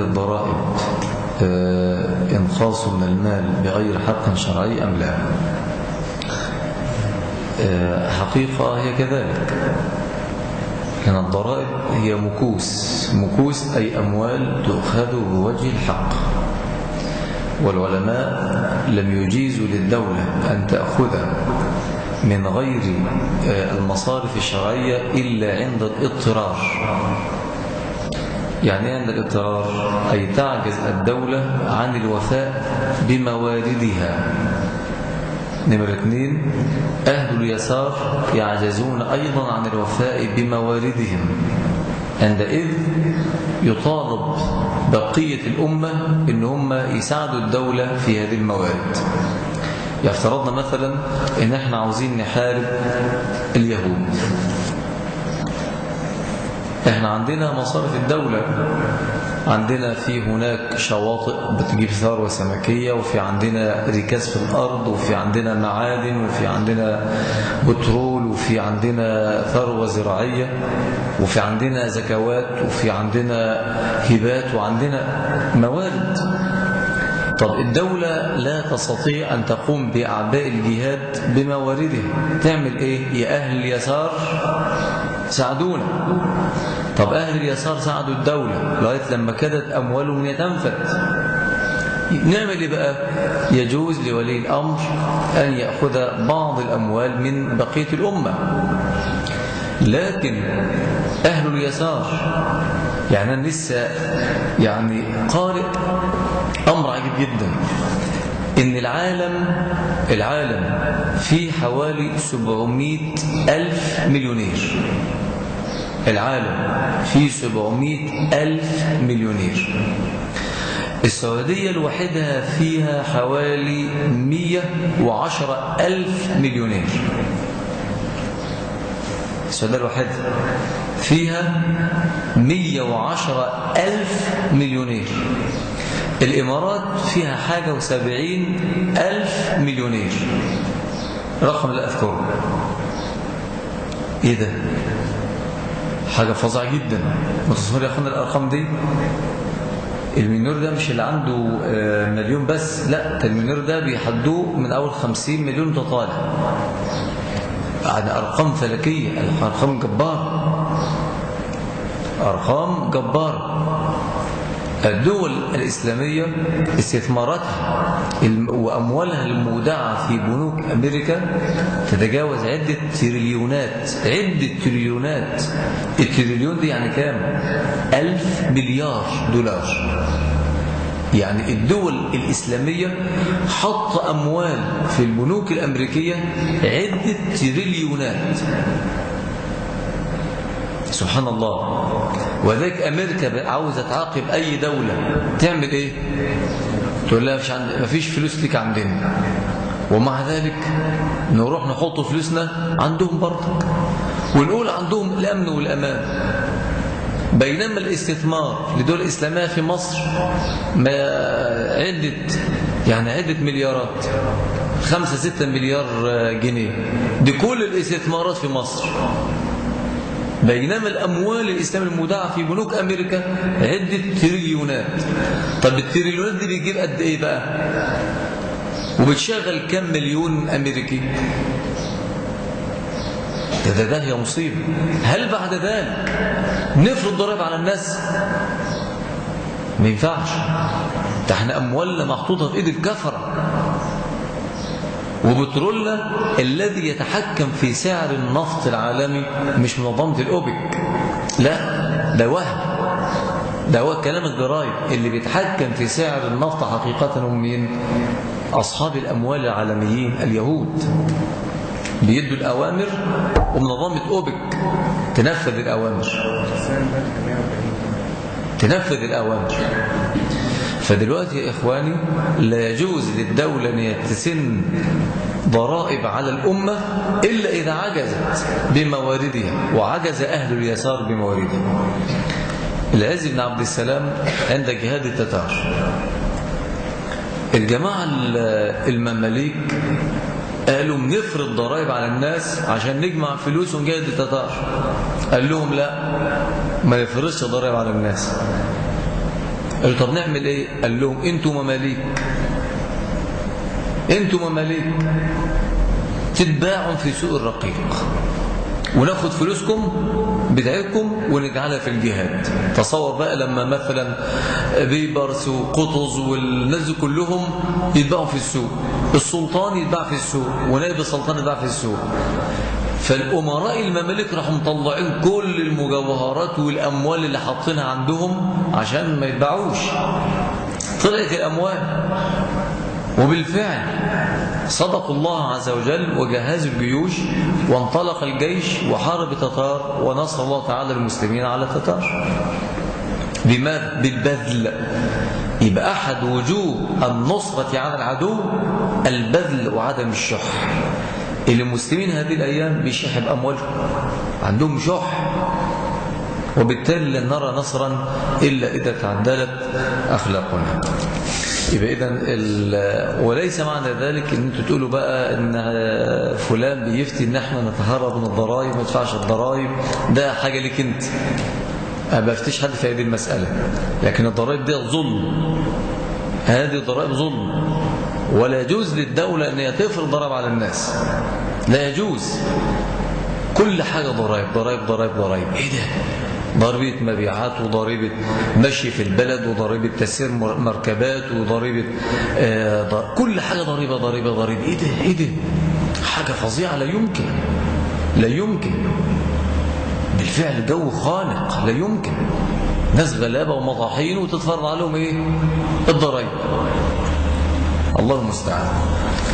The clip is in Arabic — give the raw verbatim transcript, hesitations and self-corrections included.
الضرائب إنقاص من المال بغير حق شرعي أم لا؟ حقيقة هي كذلك، لأن الضرائب هي مكوس، مكوس أي أموال تؤخذ بوجه الحق، والعلماء لم يجيزوا للدولة أن تأخذ من غير المصارف الشرعية إلا عند الاضطرار. يعني عند الاضطرار أي تعجز الدولة عن الوفاء بمواردها. نمرة اثنين، أهل اليسار يعجزون أيضا عن الوفاء بمواردهم، عندئذ يطالب بقية الأمة إن هم يساعدوا الدولة في هذه الموارد. يفترضنا مثلا إن احنا عاوزين نحارب اليهود، احنا عندنا مصارف الدولة، عندنا في هناك شواطئ بتجيب ثروة سمكية، وفي عندنا ركاز في الأرض، وفي عندنا معادن، وفي عندنا بترول، وفي عندنا ثروة زراعية، وفي عندنا زكوات، وفي عندنا هبات، وعندنا موارد. طب الدولة لا تستطيع أن تقوم بأعباء الجهاد بمواردها، تعمل إيه؟ يا أهل اليسار ساعدونا. طب أهل اليسار ساعدوا الدولة لغاية لما كادت أموالهم يتنفذ، نعمل إيه بقى؟ يجوز لولي الأمر أن يأخذ بعض الأموال من بقية الأمة. لكن أهل اليسار، يعني أنا لسه يعني قارئ أمر عجيب جدا، إن العالم العالم فيه حوالي سبعمائة ألف مليونير. العالم فيه سبعمائة ألف مليونير. السعودية الوحيدة فيها حوالي مئة وعشرة ألف مليونير. السعودية الوحيدة فيها مئة وعشرة ألف مليونير. الإمارات فيها حاجة وسبعين ألف مليونير، رقم لا أذكره. إيه ده؟ حاجة فظيعة جدا. متصور يا أخوانا الأرقام دي؟ المليونير ده مش اللي عنده مليون بس، لا، المليونير ده بيحدوه من أول خمسين مليون تطالع. يعني أرقام فلكية، أرقام جبارة، أرقام جبارة. الدول الإسلامية استثماراتها وأموالها المودعة في بنوك أمريكا تتجاوز عدة تريليونات، عدة تريليونات. التريليون دي يعني كام؟ ألف مليار دولار. يعني الدول الإسلامية حط أموال في البنوك الأمريكية عدة تريليونات. سبحان الله. وذلك أمريكا عاوزة تعاقب أي دولة تعمل إيه؟ تقول لها ما فيش فلوس لك عندنا، ومع ذلك نروح نحط فلوسنا عندهم برضه، ونقول عندهم الأمن والأمان. بينما الاستثمار لدول الإسلامية في مصر ما عدة يعني عدة مليارات، خمسة ستة مليار جنيه، دي كل الاستثمارات في مصر. بينما الأموال الإسلامية المودعة في بنوك أمريكا عدة تريليونات. طب التريليونات دي بيجيب قد إيه بقى؟ وبتشغل كم مليون أمريكي؟ ده ده, ده هي مصيبة. هل بعد ذلك نفرض ضرائب على الناس؟ ما ينفعش. ده احنا أموالنا محطوطة في إيد الكفرة، وبترولنا الذي يتحكم في سعر النفط العالمي مش منظمة الأوبك، لا، ده وهم، ده هو كلام الجرايد. اللي بيتحكم في سعر النفط حقيقة هم مين؟ أصحاب الأموال العالميين، اليهود. بيدوا الأوامر ومنظمة أوبك تنفذ الأوامر تنفذ الأوامر. فدلوقتي يا إخواني لا يجوز للدولة أن تسن ضرائب على الأمة إلا إذا عجزت بمواردها، وعجز أهل اليسار بمواردها. العز بن عبد السلام عند جهاد التتار، الجماعة المماليك قالوا نفرض ضرائب على الناس عشان نجمع فلوس ونجاهد التتار. قال لهم لا، ما نفرضش ضرائب على الناس، قالوا طب نعمل ايه؟ قال لهم انتوا مماليك، انتوا مماليك تتباعوا في سوق الرقيق، وناخد فلوسكم بتاعتكم ونجعلها في الجهاد. تصور بقى لما مثلا بيبرس وقطز والناس دي كلهم يتباعوا في السوق، السلطان يتباع في السوق ونائب السلطان يتباع في السوق، فالأمراء الممالك راحوا مطلعين كل المجوهرات والأموال اللي حاطينها عندهم عشان ما يتباعوش. طلعت الأموال، وبالفعل صدق الله عز وجل وجهز الجيوش، وانطلق الجيش وحارب التتار، ونصر الله تعالى المسلمين على التتار. بماذا؟ بالبذل. يبقى أحد وجوه النصرة على العدو البذل وعدم الشح. اللي المسلمين هذه الأيام بيشح بأموالهم، عندهم شح، وبالتالي لن نرى نصرا إلا إذا تعدلت أخلاقنا. يبقى إذن وليس معنى ذلك ان انتوا تقولوا بقى ان فلان بيفتي ان احنا نتهرب من الضرائب، ما ندفعش الضرائب، ده حاجه ليك انت، ما بفتيش حد في هذه المساله. لكن الضرائب دي ظلم، هذه الضرائب ظلم، ولا يجوز للدوله ان هي تفرض ضرائب على الناس، لا يجوز. كل حاجه ضرائب ضرائب ضرائب ضرائب، ايه ده؟ ضريبة مبيعات، وضريبة مشي في البلد، وضريبة تسيير مركبات، وضريبة آه كل حاجة ضريبة ضريبة ضريبة. ايه ده؟ ايه ده؟ حاجة فظيعة، لا يمكن لا يمكن بالفعل. جو خانق، لا يمكن. ناس غلابة ومطاحين وتتفرض عليهم ايه؟ الضرائب. الله المستعان.